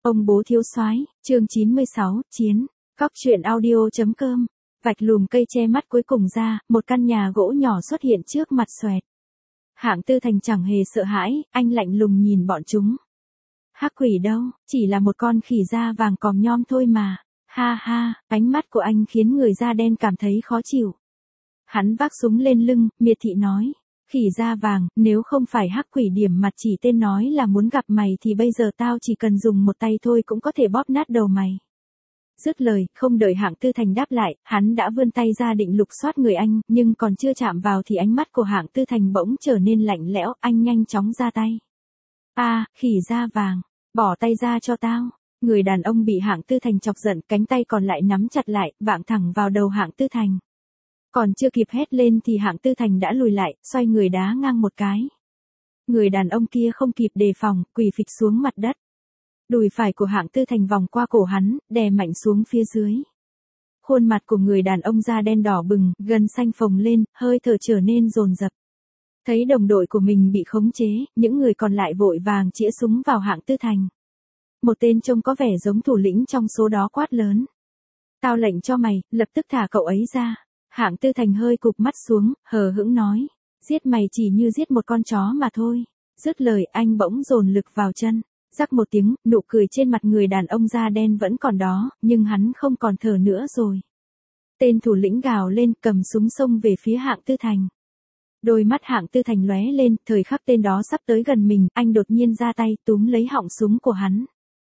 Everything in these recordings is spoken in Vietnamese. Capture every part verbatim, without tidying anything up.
Ông bố thiếu soái, chương chín mươi sáu, chiến. Cóc truyện audio chấm com. Vạch lùm cây che mắt cuối cùng ra, một căn nhà gỗ nhỏ xuất hiện trước mặt xoẹt. Hạng Tư Thành chẳng hề sợ hãi, anh lạnh lùng nhìn bọn chúng. Hắc quỷ đâu, chỉ là một con khỉ da vàng còm nhom thôi mà. Ha ha, ánh mắt của anh khiến người da đen cảm thấy khó chịu. Hắn vác súng lên lưng, miệt thị nói. Khỉ da vàng, nếu không phải hắc quỷ điểm mặt chỉ tên nói là muốn gặp mày thì bây giờ tao chỉ cần dùng một tay thôi cũng có thể bóp nát đầu mày. Dứt lời, không đợi Hạng Tư Thành đáp lại, hắn đã vươn tay ra định lục soát người anh, nhưng còn chưa chạm vào thì ánh mắt của Hạng Tư Thành bỗng trở nên lạnh lẽo, anh nhanh chóng ra tay. A, à, khỉ da vàng, bỏ tay ra cho tao. Người đàn ông bị Hạng Tư Thành chọc giận, cánh tay còn lại nắm chặt lại, vạng thẳng vào đầu Hạng Tư Thành. Còn chưa kịp hét lên thì Hạng Tư Thành đã lùi lại, xoay người đá ngang một cái. Người đàn ông kia không kịp đề phòng, quỳ phịch xuống mặt đất. Đùi phải của Hạng Tư Thành vòng qua cổ hắn, đè mạnh xuống phía dưới. Khuôn mặt của người đàn ông da đen đỏ bừng, gân xanh phồng lên, hơi thở trở nên dồn dập. Thấy đồng đội của mình bị khống chế, những người còn lại vội vàng chĩa súng vào Hạng Tư Thành. Một tên trông có vẻ giống thủ lĩnh trong số đó quát lớn. Tao lệnh cho mày, lập tức thả cậu ấy ra. Hạng Tư Thành hơi cụp mắt xuống, hờ hững nói. Giết mày chỉ như giết một con chó mà thôi. Dứt lời anh bỗng dồn lực vào chân. Rắc một tiếng, nụ cười trên mặt người đàn ông da đen vẫn còn đó, nhưng hắn không còn thở nữa rồi. Tên thủ lĩnh gào lên, cầm súng xông về phía Hạng Tư Thành. Đôi mắt Hạng Tư Thành lóe lên, thời khắc tên đó sắp tới gần mình, anh đột nhiên ra tay túm lấy họng súng của hắn.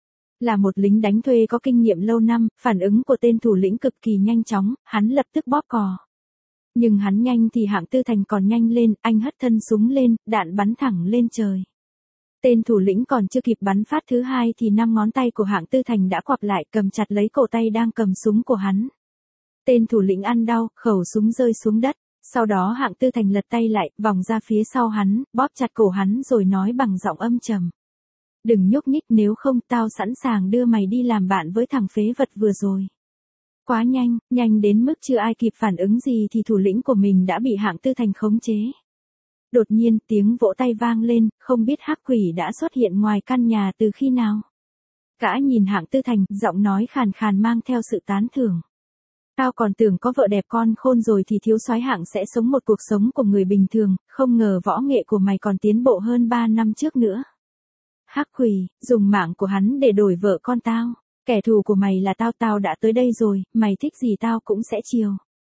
Là một lính đánh thuê có kinh nghiệm lâu năm, phản ứng của tên thủ lĩnh cực kỳ nhanh chóng, hắn lập tức bóp cò. Nhưng hắn nhanh thì Hạng Tư Thành còn nhanh lên, anh hất thân súng lên, đạn bắn thẳng lên trời. Tên thủ lĩnh còn chưa kịp bắn phát thứ hai thì năm ngón tay của Hạng Tư Thành đã quặp lại cầm chặt lấy cổ tay đang cầm súng của hắn. Tên thủ lĩnh ăn đau, khẩu súng rơi xuống đất. Sau đó Hạng Tư Thành lật tay lại, vòng ra phía sau hắn, bóp chặt cổ hắn rồi nói bằng giọng âm trầm. Đừng nhúc nhích, nếu không tao sẵn sàng đưa mày đi làm bạn với thằng phế vật vừa rồi. Quá nhanh, nhanh đến mức chưa ai kịp phản ứng gì thì thủ lĩnh của mình đã bị Hạng Tư Thành khống chế. Đột nhiên tiếng vỗ tay vang lên, không biết hắc quỷ đã xuất hiện ngoài căn nhà từ khi nào. Gã nhìn Hạng Tư Thành, giọng nói khàn khàn mang theo sự tán thưởng. Tao còn tưởng có vợ đẹp con khôn rồi thì thiếu soái Hạng sẽ sống một cuộc sống của người bình thường, không ngờ võ nghệ của mày còn tiến bộ hơn ba năm trước nữa. Hắc quỷ, dùng mạng của hắn để đổi vợ con tao. Kẻ thù của mày là tao, tao đã tới đây rồi, mày thích gì tao cũng sẽ chiều.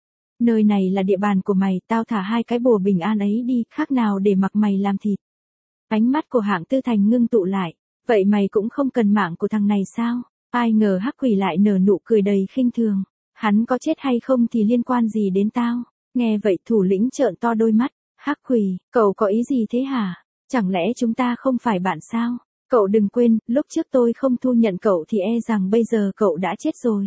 Nơi này là địa bàn của mày, tao thả hai cái bùa bình an ấy đi, khác nào để mặc mày làm thịt. Ánh mắt của Hạng Tư Thành ngưng tụ lại, vậy mày cũng không cần mạng của thằng này sao? Ai ngờ hắc quỷ lại nở nụ cười đầy khinh thường. Hắn có chết hay không thì liên quan gì đến tao? Nghe vậy thủ lĩnh trợn to đôi mắt. Hắc quỷ, cậu có ý gì thế hả? Chẳng lẽ chúng ta không phải bạn sao? Cậu đừng quên, lúc trước tôi không thu nhận cậu thì e rằng bây giờ cậu đã chết rồi.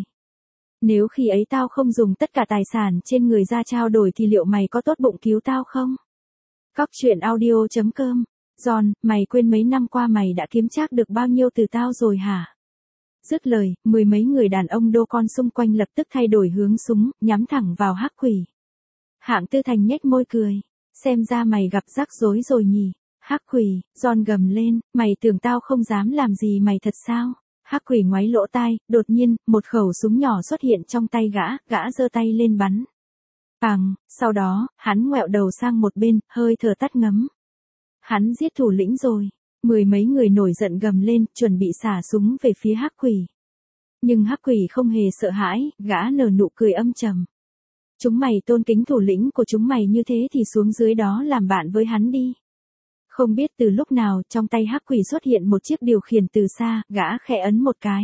Nếu khi ấy tao không dùng tất cả tài sản trên người ra trao đổi thì liệu mày có tốt bụng cứu tao không? Cóc truyện audio chấm com. John, mày quên mấy năm qua mày đã kiếm trác được bao nhiêu từ tao rồi hả? Dứt lời, mười mấy người đàn ông đô con xung quanh lập tức thay đổi hướng súng, nhắm thẳng vào hắc quỷ. Hạng Tư Thành nhếch môi cười. Xem ra mày gặp rắc rối rồi nhỉ? Hắc quỷ, John gầm lên, mày tưởng tao không dám làm gì mày thật sao? Hắc quỷ ngoáy lỗ tai, đột nhiên, một khẩu súng nhỏ xuất hiện trong tay gã, gã giơ tay lên bắn. Bàng, sau đó, hắn ngoẹo đầu sang một bên, hơi thở tắt ngấm. Hắn giết thủ lĩnh rồi. Mười mấy người nổi giận gầm lên, chuẩn bị xả súng về phía hắc quỷ. Nhưng hắc quỷ không hề sợ hãi, gã nở nụ cười âm trầm. Chúng mày tôn kính thủ lĩnh của chúng mày như thế thì xuống dưới đó làm bạn với hắn đi. Không biết từ lúc nào, trong tay hắc quỷ xuất hiện một chiếc điều khiển từ xa, gã khẽ ấn một cái.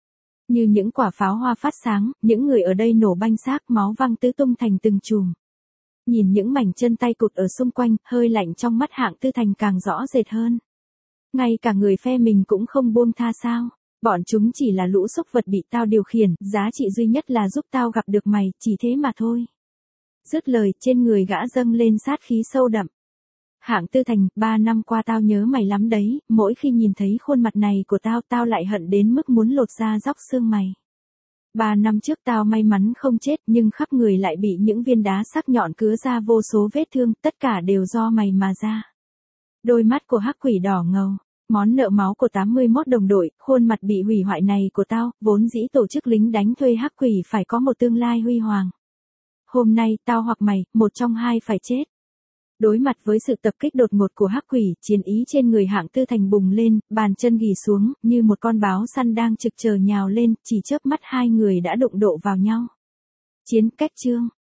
Như những quả pháo hoa phát sáng, những người ở đây nổ banh xác, máu văng tứ tung thành từng chùm. Nhìn những mảnh chân tay cụt ở xung quanh, hơi lạnh trong mắt Hạng Tư Thành càng rõ rệt hơn. Ngay cả người phe mình cũng không buông tha sao? Bọn chúng chỉ là lũ súc vật bị tao điều khiển, giá trị duy nhất là giúp tao gặp được mày, chỉ thế mà thôi. Dứt lời, trên người gã dâng lên sát khí sâu đậm. Hạng Tư Thành, ba năm qua tao nhớ mày lắm đấy, mỗi khi nhìn thấy khuôn mặt này của tao, tao lại hận đến mức muốn lột da róc xương mày. Ba năm trước tao may mắn không chết, nhưng khắp người lại bị những viên đá sắc nhọn cứa ra vô số vết thương, tất cả đều do mày mà ra. Đôi mắt của hắc quỷ đỏ ngầu. món nợ máu của tám mươi mốt đồng đội, khuôn mặt bị hủy hoại này của tao, vốn dĩ tổ chức lính đánh thuê hắc quỷ phải có một tương lai huy hoàng. Hôm nay, tao hoặc mày, một trong hai phải chết. Đối mặt với sự tập kích đột ngột của hắc quỷ, chiến ý trên người Hạng Tư Thành bùng lên, bàn chân ghì xuống, như một con báo săn đang trực chờ nhào lên, chỉ chớp mắt hai người đã đụng độ vào nhau. Chiến cách chương